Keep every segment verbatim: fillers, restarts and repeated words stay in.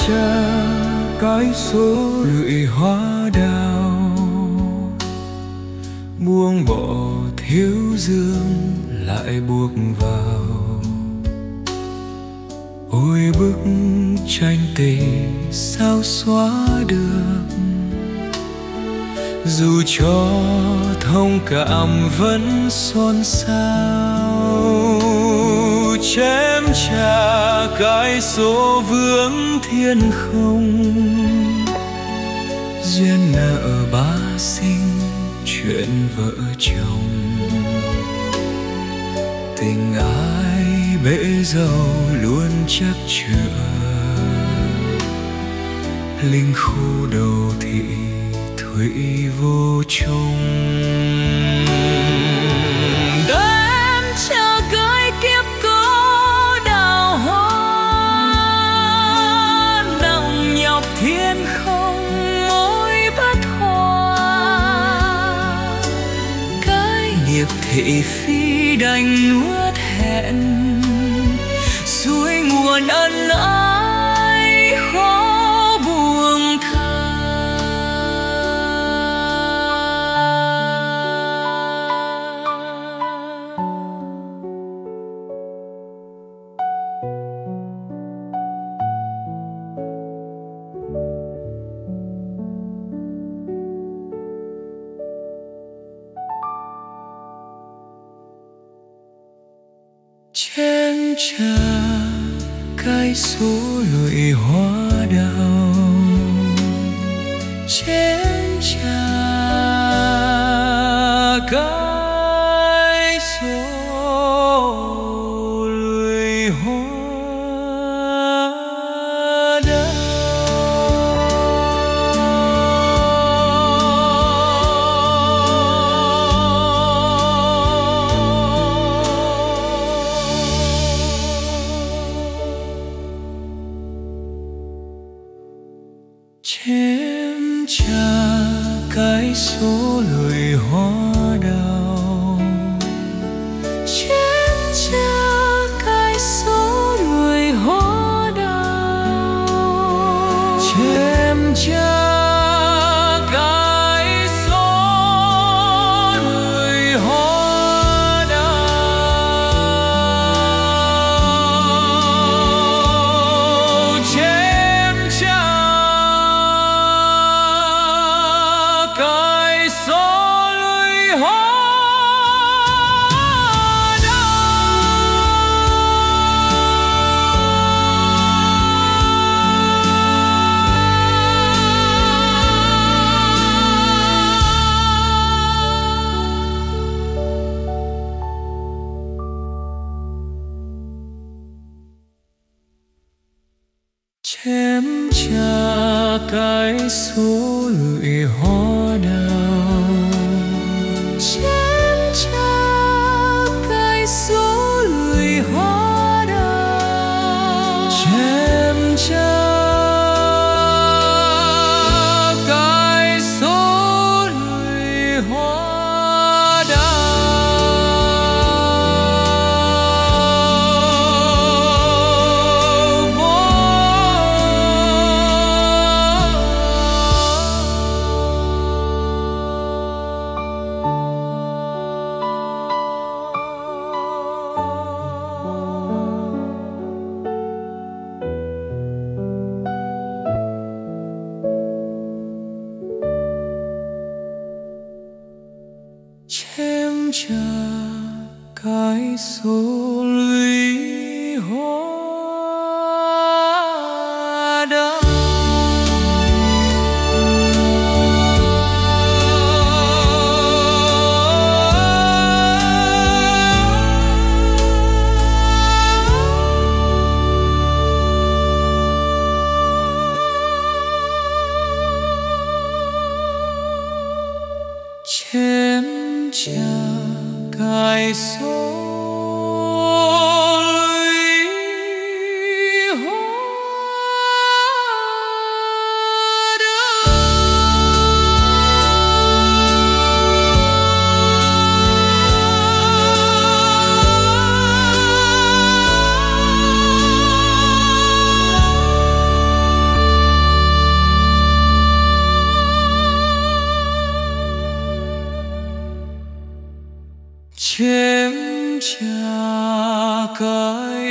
tra cái số lưỡi hoa đào, buông bỏ thiếu dương lại buộc vào. Ôi bức tranh tình sao xóa được, dù cho thông cảm vẫn xôn xao. Chém trả cái số vướng thiên không, duyên nợ ba sinh chuyện vợ chồng. Tình ai bể dâu luôn chắc chữa, linh khu đầu thị thủy vô chung. Đêm chờ cưới kiếp có đào hoa, nặng nhọc thiên không mối bất hòa. Cái nghiệp thị phi đành nuốt hẹn, suối nguồn ân ái khó buông tha. Chén trà cái số lụi hoa đào, chén trà cái số lụi hoa đào. Chém trả cái số lụi hoa đào, Chém trả cái số lụi hoa đào, chém trả cái số lụi hoa đào, chém trả cái số lụi hoa chém trả cái số lụi hoa đào, chém trả cái số lụi hoa đào, chém trả cái số lụi hoa chém trả cái số lụy hoa đào. Chém trả cái số lụy hoa đào.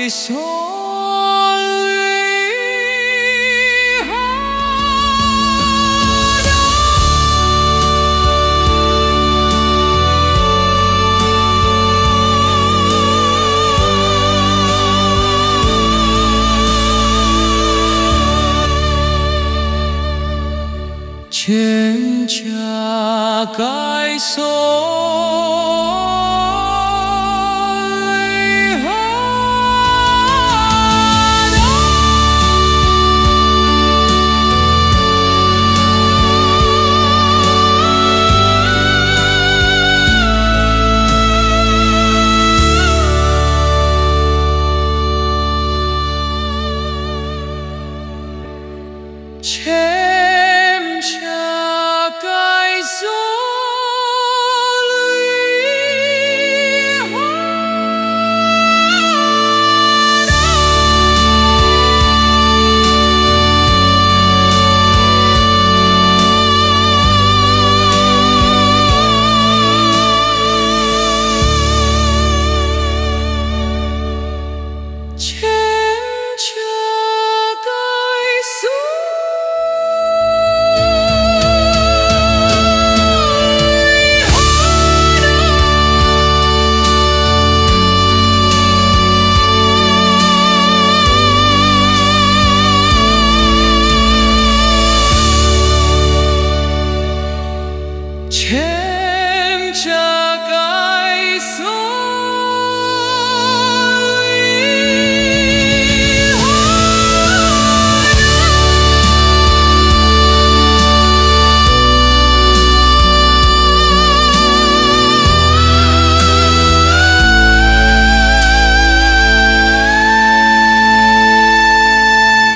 cài số trên trà cái số